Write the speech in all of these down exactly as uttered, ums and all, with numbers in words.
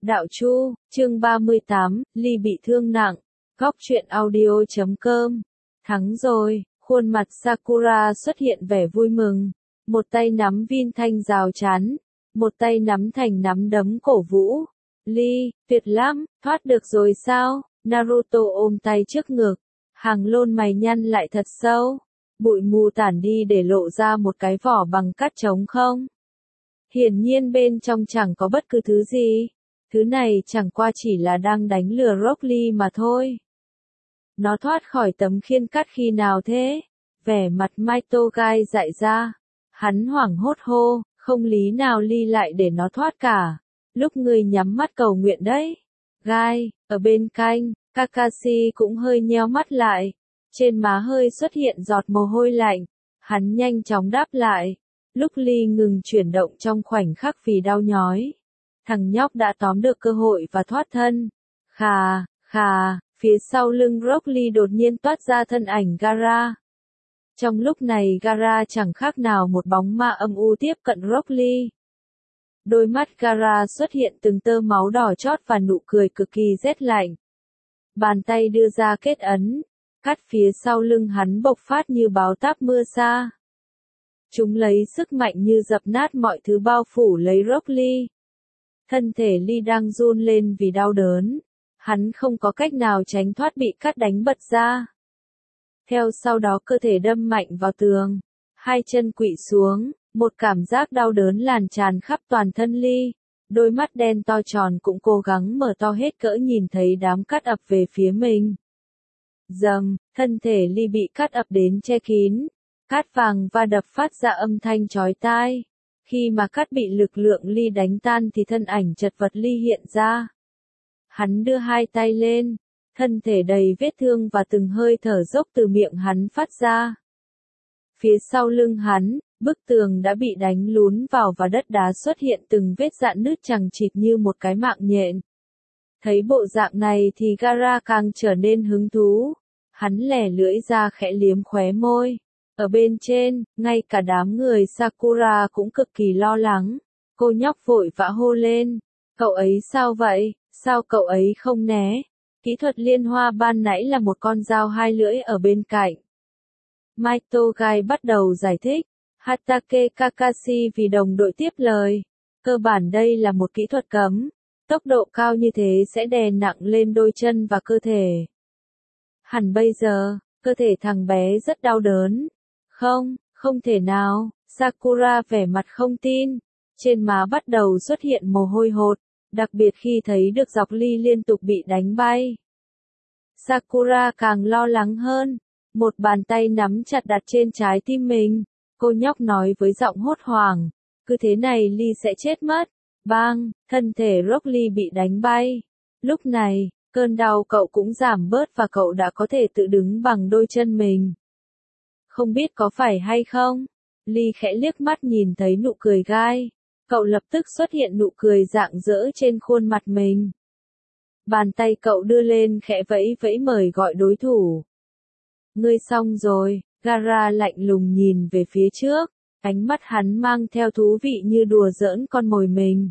Đạo Chu, chương ba mươi tám, Ly bị thương nặng. Góc truyện audio chấm com. Thắng rồi, khuôn mặt Sakura xuất hiện vẻ vui mừng. Một tay nắm viên thanh rào chắn, một tay nắm thành nắm đấm cổ vũ. Ly, tuyệt lắm, thoát được rồi sao? Naruto ôm tay trước ngực, hàng lôn mày nhăn lại thật sâu. Bụi mù tản đi để lộ ra một cái vỏ bằng cát trống không. Hiển nhiên bên trong chẳng có bất cứ thứ gì. Thứ này chẳng qua chỉ là đang đánh lừa Rock Lee mà thôi. Nó thoát khỏi tấm khiên cắt khi nào thế? Vẻ mặt Maito Gai dại ra. Hắn hoảng hốt hô, không lý nào Lee lại để nó thoát cả. Lúc người nhắm mắt cầu nguyện đấy. Gai, ở bên cạnh, Kakashi cũng hơi nheo mắt lại. Trên má hơi xuất hiện giọt mồ hôi lạnh. Hắn nhanh chóng đáp lại. Lúc Lee ngừng chuyển động trong khoảnh khắc vì đau nhói. Thằng nhóc đã tóm được cơ hội và thoát thân. Khà, khà, phía sau lưng Rock Lee đột nhiên toát ra thân ảnh Gaara. Trong lúc này Gaara chẳng khác nào một bóng ma âm u tiếp cận Rock Lee. Đôi mắt Gaara xuất hiện từng tơ máu đỏ chót và nụ cười cực kỳ rét lạnh. Bàn tay đưa ra kết ấn, cắt phía sau lưng hắn bộc phát như báo táp mưa sa. Chúng lấy sức mạnh như dập nát mọi thứ bao phủ lấy Rock Lee. Thân thể Lee đang run lên vì đau đớn. Hắn không có cách nào tránh thoát bị cắt đánh bật ra. Theo sau đó cơ thể đâm mạnh vào tường. Hai chân quỵ xuống, một cảm giác đau đớn lan tràn khắp toàn thân Lee. Đôi mắt đen to tròn cũng cố gắng mở to hết cỡ nhìn thấy đám cát ập về phía mình. Dầm, thân thể Lee bị cát ập đến che kín. Cát vàng va đập phát ra âm thanh chói tai. Khi mà cát bị lực lượng Lee đánh tan thì thân ảnh chật vật Lee hiện ra. Hắn đưa hai tay lên, thân thể đầy vết thương và từng hơi thở dốc từ miệng hắn phát ra. Phía sau lưng hắn, bức tường đã bị đánh lún vào và đất đá xuất hiện từng vết rạn nứt chằng chịt như một cái mạng nhện. Thấy bộ dạng này thì Gaara càng trở nên hứng thú. Hắn lẻ lưỡi ra khẽ liếm khóe môi. Ở bên trên, ngay cả đám người Sakura cũng cực kỳ lo lắng. Cô nhóc vội vã hô lên. Cậu ấy sao vậy? Sao cậu ấy không né? Kỹ thuật liên hoa ban nãy là một con dao hai lưỡi ở bên cạnh. Maito Gai bắt đầu giải thích. Hatake Kakashi vì đồng đội tiếp lời. Cơ bản đây là một kỹ thuật cấm. Tốc độ cao như thế sẽ đè nặng lên đôi chân và cơ thể. Hẳn bây giờ, cơ thể thằng bé rất đau đớn. Không, không thể nào, Sakura vẻ mặt không tin. Trên má bắt đầu xuất hiện mồ hôi hột, đặc biệt khi thấy được dọc Lee liên tục bị đánh bay. Sakura càng lo lắng hơn, một bàn tay nắm chặt đặt trên trái tim mình. Cô nhóc nói với giọng hốt hoảng, cứ thế này Lee sẽ chết mất. Bang, thân thể Rock Lee bị đánh bay. Lúc này, cơn đau cậu cũng giảm bớt và cậu đã có thể tự đứng bằng đôi chân mình. Không biết có phải hay không? Lee khẽ liếc mắt nhìn thấy nụ cười Gai. Cậu lập tức xuất hiện nụ cười rạng rỡ trên khuôn mặt mình. Bàn tay cậu đưa lên khẽ vẫy vẫy mời gọi đối thủ. Ngươi xong rồi, Gaara lạnh lùng nhìn về phía trước. Ánh mắt hắn mang theo thú vị như đùa giỡn con mồi mình.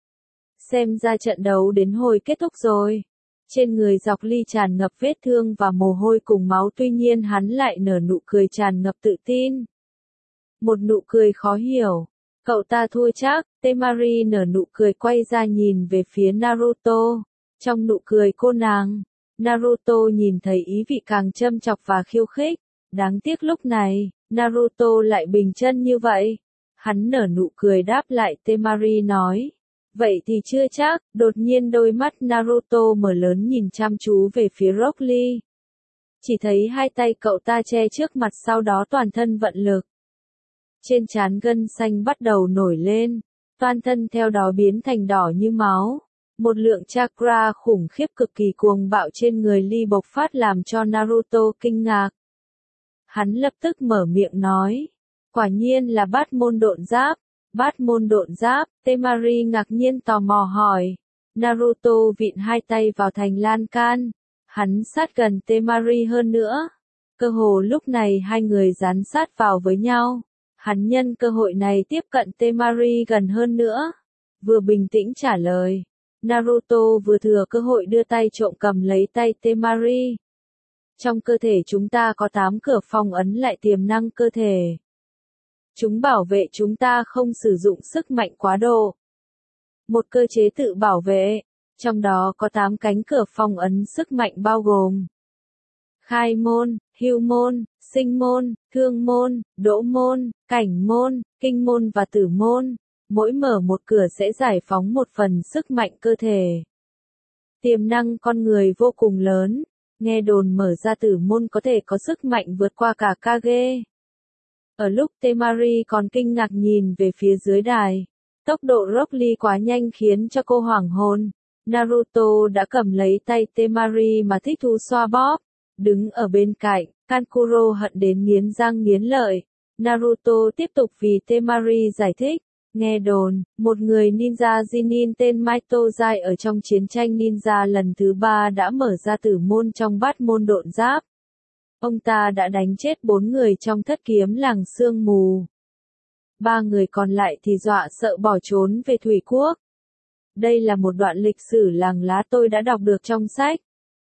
Xem ra trận đấu đến hồi kết thúc rồi. Trên người dọc Lee tràn ngập vết thương và mồ hôi cùng máu, tuy nhiên hắn lại nở nụ cười tràn ngập tự tin. Một nụ cười khó hiểu. Cậu ta thua chắc. Temari nở nụ cười quay ra nhìn về phía Naruto. Trong nụ cười cô nàng, Naruto nhìn thấy ý vị càng châm chọc và khiêu khích. Đáng tiếc lúc này, Naruto lại bình chân như vậy. Hắn nở nụ cười đáp lại. Temari nói. Vậy thì chưa chắc. Đột nhiên đôi mắt Naruto mở lớn nhìn chăm chú về phía Rock Lee. Chỉ thấy hai tay cậu ta che trước mặt, sau đó toàn thân vận lực. Trên trán gân xanh bắt đầu nổi lên. Toàn thân theo đó biến thành đỏ như máu. Một lượng chakra khủng khiếp cực kỳ cuồng bạo trên người Lee bộc phát làm cho Naruto kinh ngạc. Hắn lập tức mở miệng nói. Quả nhiên là bát môn độn giáp. Bát môn độn giáp, Temari ngạc nhiên tò mò hỏi. Naruto vịn hai tay vào thành lan can. Hắn sát gần Temari hơn nữa. Cơ hồ lúc này hai người dán sát vào với nhau. Hắn nhân cơ hội này tiếp cận Temari gần hơn nữa. Vừa bình tĩnh trả lời. Naruto vừa thừa cơ hội đưa tay trộm cầm lấy tay Temari. Trong cơ thể chúng ta có tám cửa phong ấn lại tiềm năng cơ thể. Chúng bảo vệ chúng ta không sử dụng sức mạnh quá độ. Một cơ chế tự bảo vệ, trong đó có tám cánh cửa phong ấn sức mạnh bao gồm khai môn, hưu môn, sinh môn, thương môn, đỗ môn, cảnh môn, kinh môn và tử môn. Mỗi mở một cửa sẽ giải phóng một phần sức mạnh cơ thể. Tiềm năng con người vô cùng lớn, nghe đồn mở ra tử môn có thể có sức mạnh vượt qua cả Kage. Ở lúc Temari còn kinh ngạc nhìn về phía dưới đài, tốc độ Rock Lee quá nhanh khiến cho cô hoảng hồn. Naruto đã cầm lấy tay Temari mà thích thú xoa bóp. Đứng ở bên cạnh, Kankuro hận đến nghiến răng nghiến lợi. Naruto tiếp tục vì Temari giải thích. Nghe đồn, một người ninja Chunin tên Maito Zai ở trong chiến tranh ninja lần thứ ba đã mở ra tử môn trong bát môn độn giáp. Ông ta đã đánh chết bốn người trong thất kiếm làng sương mù. Ba người còn lại thì dọa sợ bỏ trốn về Thủy Quốc. Đây là một đoạn lịch sử làng lá tôi đã đọc được trong sách.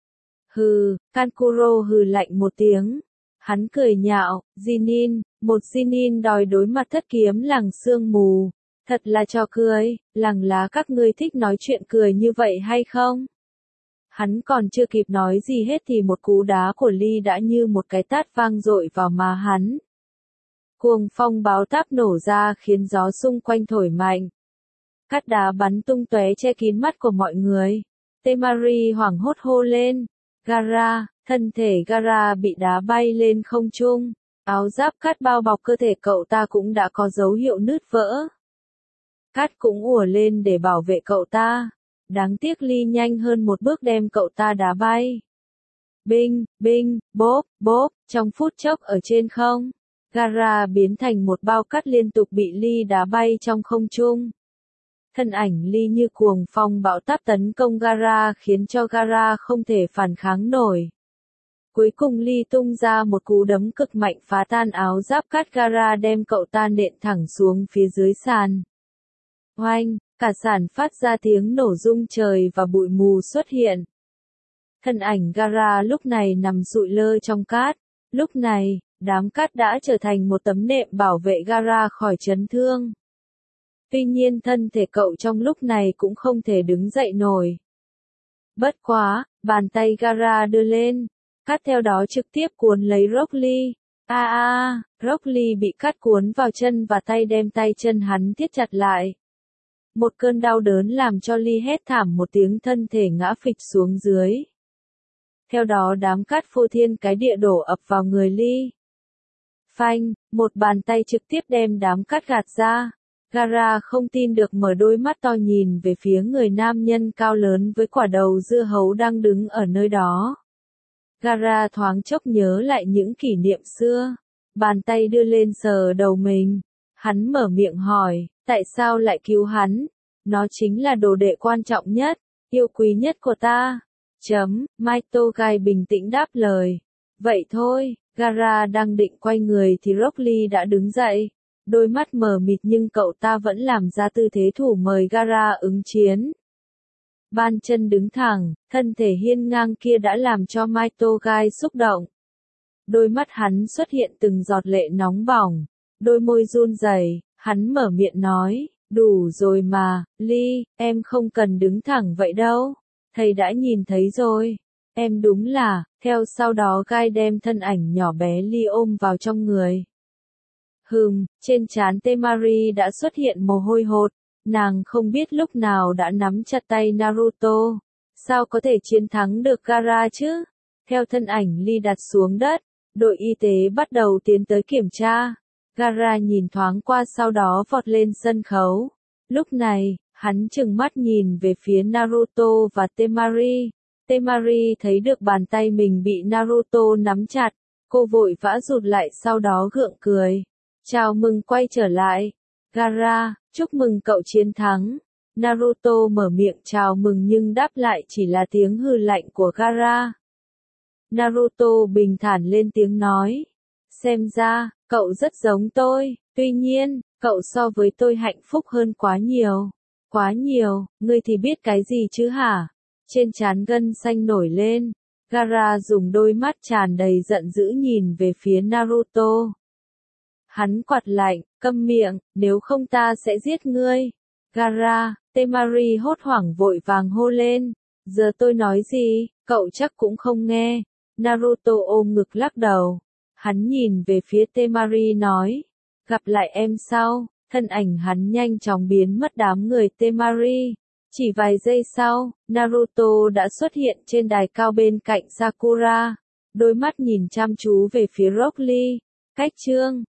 Hừ, Kankuro hừ lạnh một tiếng. Hắn cười nhạo, Chunin, một Chunin đòi đối mặt thất kiếm làng sương mù. Thật là trò cười, làng lá các ngươi thích nói chuyện cười như vậy hay không? Hắn còn chưa kịp nói gì hết thì một cú đá của Lee đã như một cái tát vang dội vào má hắn. Cuồng phong báo táp nổ ra khiến gió xung quanh thổi mạnh. Cát đá bắn tung tóe che kín mắt của mọi người. Temari hoảng hốt hô lên. Gaara, thân thể Gaara bị đá bay lên không trung. Áo giáp cát bao bọc cơ thể cậu ta cũng đã có dấu hiệu nứt vỡ. Cát cũng ùa lên để bảo vệ cậu ta. Đáng tiếc Lee nhanh hơn một bước đem cậu ta đá bay. Binh, binh, bốp, bốp, trong phút chốc ở trên không. Gaara biến thành một bao cát liên tục bị Lee đá bay trong không trung. Thân ảnh Lee như cuồng phong bão táp tấn công Gaara khiến cho Gaara không thể phản kháng nổi. Cuối cùng Lee tung ra một cú đấm cực mạnh phá tan áo giáp cát Gaara đem cậu ta nện thẳng xuống phía dưới sàn. Oanh, cả sàn phát ra tiếng nổ rung trời và bụi mù xuất hiện. Thân ảnh Gaara lúc này nằm sụi lơ trong cát. Lúc này, đám cát đã trở thành một tấm nệm bảo vệ Gaara khỏi chấn thương. Tuy nhiên thân thể cậu trong lúc này cũng không thể đứng dậy nổi. Bất quá, bàn tay Gaara đưa lên, cát theo đó trực tiếp cuốn lấy Rock Lee. A a, Rock Lee bị cát cuốn vào chân và tay đem tay chân hắn thiết chặt lại. Một cơn đau đớn làm cho Lee hét thảm một tiếng thân thể ngã phịch xuống dưới. Theo đó đám cát phô thiên cái địa đổ ập vào người Lee. Phanh, một bàn tay trực tiếp đem đám cát gạt ra. Gaara không tin được mở đôi mắt to nhìn về phía người nam nhân cao lớn với quả đầu dưa hấu đang đứng ở nơi đó. Gaara thoáng chốc nhớ lại những kỷ niệm xưa. Bàn tay đưa lên sờ đầu mình. Hắn mở miệng hỏi, tại sao lại cứu hắn? Nó chính là đồ đệ quan trọng nhất, yêu quý nhất của ta. Chấm, Maito Gai bình tĩnh đáp lời. Vậy thôi, Gaara đang định quay người thì Rock Lee đã đứng dậy. Đôi mắt mờ mịt nhưng cậu ta vẫn làm ra tư thế thủ mời Gaara ứng chiến. Ban chân đứng thẳng, thân thể hiên ngang kia đã làm cho Maito Gai xúc động. Đôi mắt hắn xuất hiện từng giọt lệ nóng bỏng, đôi môi run rẩy, hắn mở miệng nói, đủ rồi mà, Lee, em không cần đứng thẳng vậy đâu, thầy đã nhìn thấy rồi, em đúng là, theo sau đó Gai đem thân ảnh nhỏ bé Lee ôm vào trong người. Hừm, trên trán Temari đã xuất hiện mồ hôi hột, nàng không biết lúc nào đã nắm chặt tay Naruto, sao có thể chiến thắng được Gaara chứ? Theo thân ảnh Lee đặt xuống đất, đội y tế bắt đầu tiến tới kiểm tra. Gaara nhìn thoáng qua sau đó vọt lên sân khấu. Lúc này, hắn trừng mắt nhìn về phía Naruto và Temari. Temari thấy được bàn tay mình bị Naruto nắm chặt, cô vội vã rụt lại sau đó gượng cười. Chào mừng quay trở lại. Gaara, chúc mừng cậu chiến thắng. Naruto mở miệng chào mừng nhưng đáp lại chỉ là tiếng hừ lạnh của Gaara. Naruto bình thản lên tiếng nói. Xem ra, cậu rất giống tôi, tuy nhiên, cậu so với tôi hạnh phúc hơn quá nhiều. Quá nhiều, ngươi thì biết cái gì chứ hả? Trên trán gân xanh nổi lên. Gaara dùng đôi mắt tràn đầy giận dữ nhìn về phía Naruto. Hắn quạt lạnh, câm miệng, nếu không ta sẽ giết ngươi. Gaara, Temari hốt hoảng vội vàng hô lên. Giờ tôi nói gì, cậu chắc cũng không nghe. Naruto ôm ngực lắc đầu. Hắn nhìn về phía Temari nói. Gặp lại em sau. Thân ảnh hắn nhanh chóng biến mất đám người Temari. Chỉ vài giây sau, Naruto đã xuất hiện trên đài cao bên cạnh Sakura. Đôi mắt nhìn chăm chú về phía Rock Lee. Cách chương